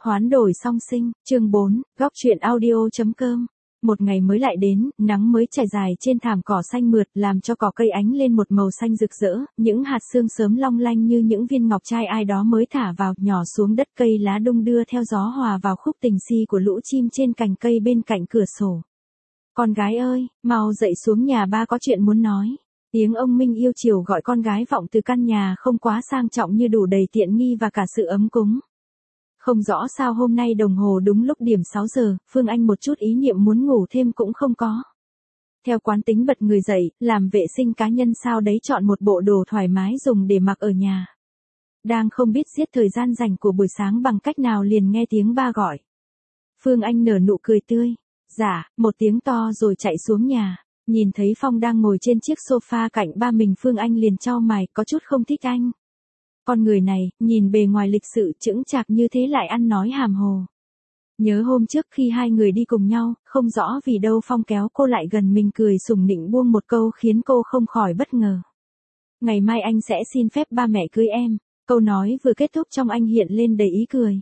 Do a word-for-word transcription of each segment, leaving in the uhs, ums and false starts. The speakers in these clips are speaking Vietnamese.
Hoán đổi song sinh, chương bốn, góc truyện audio.com. Một ngày mới lại đến, nắng mới trải dài trên thảm cỏ xanh mượt, làm cho cỏ cây ánh lên một màu xanh rực rỡ, những hạt sương sớm long lanh như những viên ngọc trai ai đó mới thả vào, nhỏ xuống đất, cây lá đung đưa theo gió hòa vào khúc tình si của lũ chim trên cành cây bên cạnh cửa sổ. Con gái ơi, mau dậy xuống nhà, ba có chuyện muốn nói. Tiếng ông Minh yêu chiều gọi con gái vọng từ căn nhà không quá sang trọng như đủ đầy tiện nghi và cả sự ấm cúng. Không rõ sao hôm nay đồng hồ đúng lúc điểm sáu giờ, Phương Anh một chút ý niệm muốn ngủ thêm cũng không có. Theo quán tính bật người dậy, làm vệ sinh cá nhân sao đấy, chọn một bộ đồ thoải mái dùng để mặc ở nhà. Đang không biết giết thời gian rảnh của buổi sáng bằng cách nào liền nghe tiếng ba gọi. Phương Anh nở nụ cười tươi. Dạ, một tiếng to rồi chạy xuống nhà. Nhìn thấy Phong đang ngồi trên chiếc sofa cạnh ba mình, Phương Anh liền chau mày, có chút không thích anh. Con người này, nhìn bề ngoài lịch sự chững chạc như thế lại ăn nói hàm hồ. Nhớ hôm trước khi hai người đi cùng nhau, không rõ vì đâu Phong kéo cô lại gần mình cười sủng nịnh buông một câu khiến cô không khỏi bất ngờ. Ngày mai anh sẽ xin phép ba mẹ cưới em. Câu nói vừa kết thúc trong anh hiện lên đầy ý cười.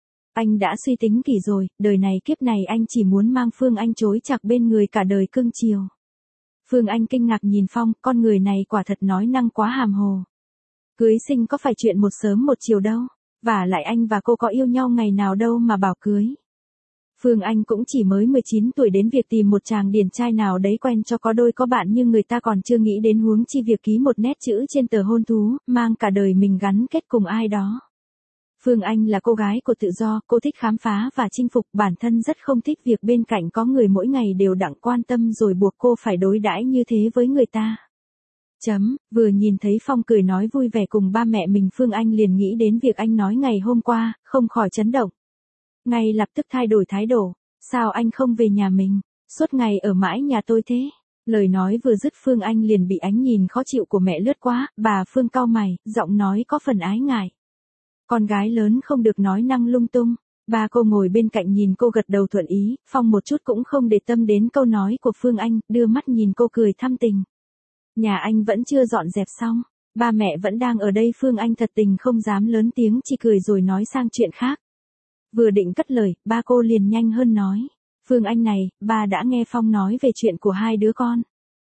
Anh đã suy tính kỹ rồi, đời này kiếp này anh chỉ muốn mang Phương Anh chối chạc bên người cả đời cưng chiều. Phương Anh kinh ngạc nhìn Phong, con người này quả thật nói năng quá hàm hồ. Cưới sinh có phải chuyện một sớm một chiều đâu, và lại anh và cô có yêu nhau ngày nào đâu mà bảo cưới. Phương Anh cũng chỉ mới mười chín tuổi, đến việc tìm một chàng điển trai nào đấy quen cho có đôi có bạn như người ta còn chưa nghĩ đến, huống chi việc ký một nét chữ trên tờ hôn thú, mang cả đời mình gắn kết cùng ai đó. Phương Anh là cô gái của tự do, cô thích khám phá và chinh phục, bản thân rất không thích việc bên cạnh có người mỗi ngày đều đặng quan tâm rồi buộc cô phải đối đãi như thế với người ta. Chấm, vừa nhìn thấy Phong cười nói vui vẻ cùng ba mẹ mình, Phương Anh liền nghĩ đến việc anh nói ngày hôm qua, không khỏi chấn động. Ngay lập tức thay đổi thái độ, sao anh không về nhà mình, suốt ngày ở mãi nhà tôi thế? Lời nói vừa dứt Phương Anh liền bị ánh nhìn khó chịu của mẹ lướt qua, bà Phương cau mày, giọng nói có phần ái ngại. Con gái lớn không được nói năng lung tung. Ba cô ngồi bên cạnh nhìn cô gật đầu thuận ý, Phong một chút cũng không để tâm đến câu nói của Phương Anh, đưa mắt nhìn cô cười thăm tình. Nhà anh vẫn chưa dọn dẹp xong, ba mẹ vẫn đang ở đây. Phương Anh thật tình không dám lớn tiếng, chỉ cười rồi nói sang chuyện khác. Vừa định cất lời, ba cô liền nhanh hơn nói. Phương Anh này, ba đã nghe Phong nói về chuyện của hai đứa con.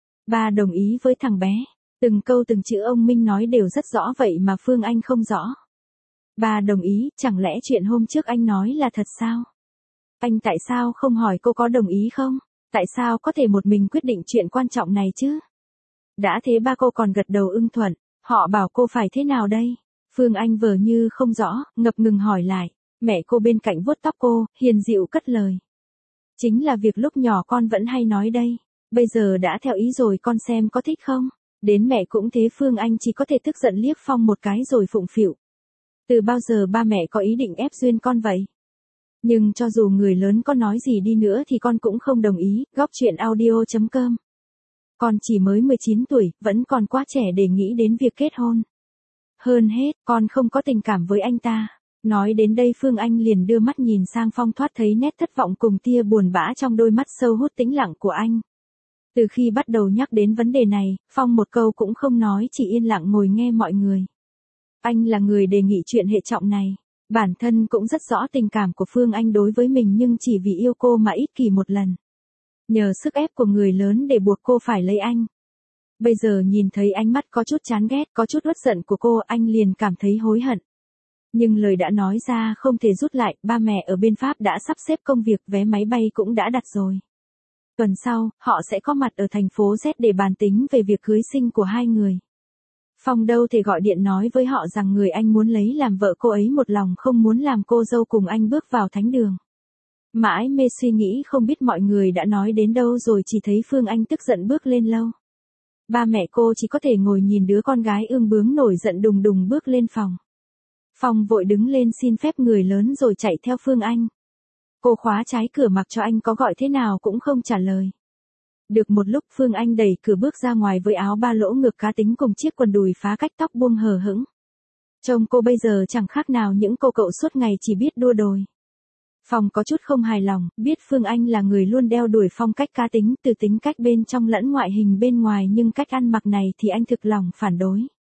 Ba đồng ý với thằng bé. Từng câu từng chữ ông Minh nói đều rất rõ vậy mà Phương Anh không rõ. Ba đồng ý, chẳng lẽ chuyện hôm trước anh nói là thật sao? Anh tại sao không hỏi cô có đồng ý không? Tại sao có thể một mình quyết định chuyện quan trọng này chứ? Đã thế ba cô còn gật đầu ưng thuận, họ bảo cô phải thế nào đây? Phương Anh vờ như không rõ, ngập ngừng hỏi lại. Mẹ cô bên cạnh vuốt tóc cô, hiền dịu cất lời. Chính là việc lúc nhỏ con vẫn hay nói đây. Bây giờ đã theo ý rồi, con xem có thích không? Đến mẹ cũng thế. Phương Anh chỉ có thể tức giận liếc Phong một cái rồi phụng phịu. Từ bao giờ ba mẹ có ý định ép duyên con vậy? Nhưng cho dù người lớn có nói gì đi nữa thì con cũng không đồng ý. Góc truyện audio.com. Con chỉ mới mười chín tuổi, vẫn còn quá trẻ để nghĩ đến việc kết hôn. Hơn hết, con không có tình cảm với anh ta. Nói đến đây Phương Anh liền đưa mắt nhìn sang Phong, thoát thấy nét thất vọng cùng tia buồn bã trong đôi mắt sâu hút tĩnh lặng của anh. Từ khi bắt đầu nhắc đến vấn đề này, Phong một câu cũng không nói, chỉ yên lặng ngồi nghe mọi người. Anh là người đề nghị chuyện hệ trọng này. Bản thân cũng rất rõ tình cảm của Phương Anh đối với mình, nhưng chỉ vì yêu cô mà ích kỷ một lần. Nhờ sức ép của người lớn để buộc cô phải lấy anh. Bây giờ nhìn thấy ánh mắt có chút chán ghét, có chút uất giận của cô, anh liền cảm thấy hối hận. Nhưng lời đã nói ra không thể rút lại, ba mẹ ở bên Pháp đã sắp xếp công việc, vé máy bay cũng đã đặt rồi. Tuần sau, họ sẽ có mặt ở thành phố Z để bàn tính về việc cưới sinh của hai người. Phong đâu thể gọi điện nói với họ rằng người anh muốn lấy làm vợ cô ấy một lòng không muốn làm cô dâu cùng anh bước vào thánh đường. Mãi mê suy nghĩ không biết mọi người đã nói đến đâu rồi, chỉ thấy Phương Anh tức giận bước lên lâu. Ba mẹ cô chỉ có thể ngồi nhìn đứa con gái ương bướng nổi giận đùng đùng bước lên phòng. Phong vội đứng lên xin phép người lớn rồi chạy theo Phương Anh. Cô khóa trái cửa mặc cho anh có gọi thế nào cũng không trả lời. Được một lúc Phương Anh đẩy cửa bước ra ngoài với áo ba lỗ ngực cá tính cùng chiếc quần đùi phá cách, tóc buông hờ hững. Trông cô bây giờ chẳng khác nào những cô cậu suốt ngày chỉ biết đua đòi. Phong có chút không hài lòng, biết Phương Anh là người luôn đeo đuổi phong cách cá tính, từ tính cách bên trong lẫn ngoại hình bên ngoài, nhưng cách ăn mặc này thì anh thực lòng phản đối.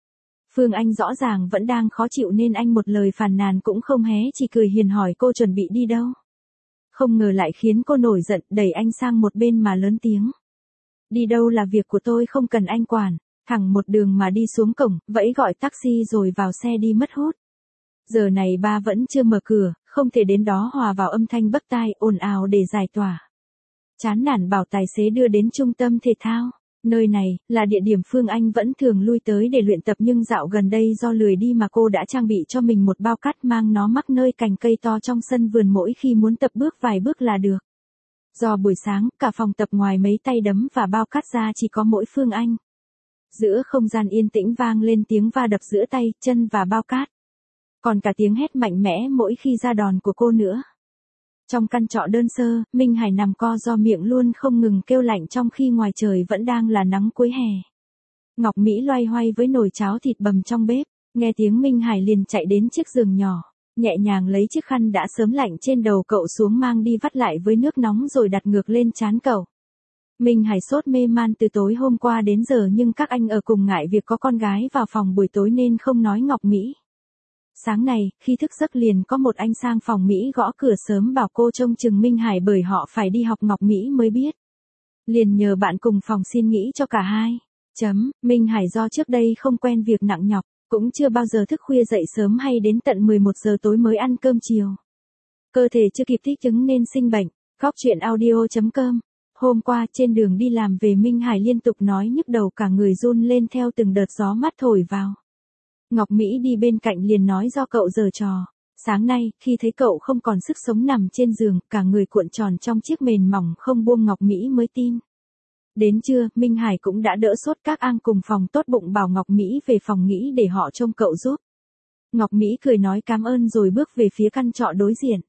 Phương Anh rõ ràng vẫn đang khó chịu nên anh một lời phàn nàn cũng không hé, chỉ cười hiền hỏi cô chuẩn bị đi đâu. Không ngờ lại khiến cô nổi giận, đẩy anh sang một bên mà lớn tiếng. Đi đâu là việc của tôi, không cần anh quản. Thẳng một đường mà đi xuống cổng, vẫy gọi taxi rồi vào xe đi mất hút. Giờ này ba vẫn chưa mở cửa, không thể đến đó hòa vào âm thanh bấc tai ồn ào để giải tỏa. Chán nản bảo tài xế đưa đến trung tâm thể thao. Nơi này là địa điểm Phương Anh vẫn thường lui tới để luyện tập, nhưng dạo gần đây do lười đi mà cô đã trang bị cho mình một bao cát, mang nó mắc nơi cành cây to trong sân vườn, mỗi khi muốn tập bước vài bước là được. Do buổi sáng, cả phòng tập ngoài mấy tay đấm và bao cát ra chỉ có mỗi Phương Anh. Giữa không gian yên tĩnh vang lên tiếng va đập giữa tay, chân và bao cát. Còn cả tiếng hét mạnh mẽ mỗi khi ra đòn của cô nữa. Trong căn trọ đơn sơ, Minh Hải nằm co do miệng luôn không ngừng kêu lạnh trong khi ngoài trời vẫn đang là nắng cuối hè. Ngọc Mỹ loay hoay với nồi cháo thịt bằm trong bếp, nghe tiếng Minh Hải liền chạy đến chiếc giường nhỏ, nhẹ nhàng lấy chiếc khăn đã sớm lạnh trên đầu cậu xuống mang đi vắt lại với nước nóng rồi đặt ngược lên trán cậu. Minh Hải sốt mê man từ tối hôm qua đến giờ, nhưng các anh ở cùng ngại việc có con gái vào phòng buổi tối nên không nói Ngọc Mỹ. Sáng này, khi thức giấc liền có một anh sang phòng Mỹ gõ cửa sớm bảo cô trông chừng Minh Hải bởi họ phải đi học. Ngọc Mỹ mới biết. Liền nhờ bạn cùng phòng xin nghỉ cho cả hai. Chấm, Minh Hải do trước đây không quen việc nặng nhọc, cũng chưa bao giờ thức khuya dậy sớm hay đến tận mười một giờ tối mới ăn cơm chiều. Cơ thể chưa kịp thích ứng nên sinh bệnh. Góc chuyện audio chấm com. Hôm qua trên đường đi làm về, Minh Hải liên tục nói nhức đầu, cả người run lên theo từng đợt gió mát thổi vào. Ngọc Mỹ đi bên cạnh liền nói do cậu giở trò. Sáng nay, khi thấy cậu không còn sức sống nằm trên giường, cả người cuộn tròn trong chiếc mền mỏng không buông, Ngọc Mỹ mới tin. Đến trưa, Minh Hải cũng đã đỡ sốt, các ang cùng phòng tốt bụng bảo Ngọc Mỹ về phòng nghỉ để họ trông cậu giúp. Ngọc Mỹ cười nói cảm ơn rồi bước về phía căn trọ đối diện.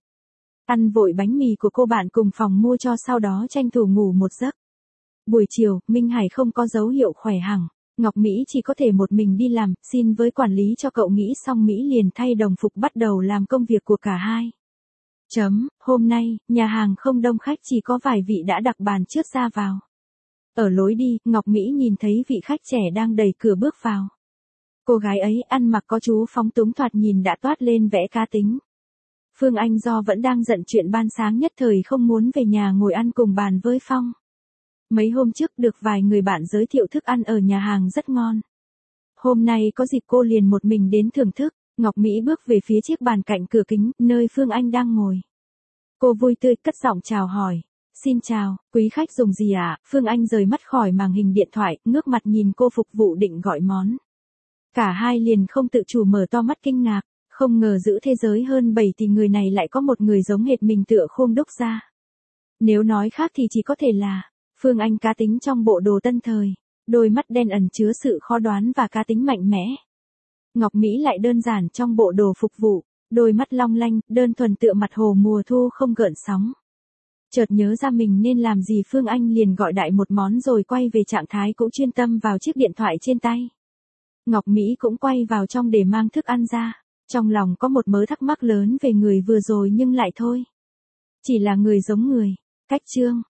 Ăn vội bánh mì của cô bạn cùng phòng mua cho, sau đó tranh thủ ngủ một giấc. Buổi chiều, Minh Hải không có dấu hiệu khỏe hẳn. Ngọc Mỹ chỉ có thể một mình đi làm, xin với quản lý cho cậu nghỉ xong Mỹ liền thay đồng phục bắt đầu làm công việc của cả hai. Chấm, hôm nay, nhà hàng không đông khách, chỉ có vài vị đã đặt bàn trước ra vào. Ở lối đi, Ngọc Mỹ nhìn thấy vị khách trẻ đang đẩy cửa bước vào. Cô gái ấy ăn mặc có chú phóng túng, thoạt nhìn đã toát lên vẻ cá tính. Phương Anh do vẫn đang giận chuyện ban sáng nhất thời không muốn về nhà ngồi ăn cùng bàn với Phong. Mấy hôm trước được vài người bạn giới thiệu thức ăn ở nhà hàng rất ngon. Hôm nay có dịp cô liền một mình đến thưởng thức. Ngọc Mỹ bước về phía chiếc bàn cạnh cửa kính, nơi Phương Anh đang ngồi. Cô vui tươi cất giọng chào hỏi. Xin chào, quý khách dùng gì ạ? À? Phương Anh rời mắt khỏi màn hình điện thoại, ngước mặt nhìn cô phục vụ định gọi món. Cả hai liền không tự chủ mở to mắt kinh ngạc. Không ngờ giữa thế giới hơn bảy tỷ người này lại có một người giống hệt mình tựa khung đúc ra. Nếu nói khác thì chỉ có thể là Phương Anh cá tính trong bộ đồ tân thời, đôi mắt đen ẩn chứa sự khó đoán và cá tính mạnh mẽ. Ngọc Mỹ lại đơn giản trong bộ đồ phục vụ, đôi mắt long lanh, đơn thuần tựa mặt hồ mùa thu không gợn sóng. Chợt nhớ ra mình nên làm gì, Phương Anh liền gọi đại một món rồi quay về trạng thái cũ, chuyên tâm vào chiếc điện thoại trên tay. Ngọc Mỹ cũng quay vào trong để mang thức ăn ra. Trong lòng có một mớ thắc mắc lớn về người vừa rồi nhưng lại thôi. Chỉ là người giống người. Cách chương.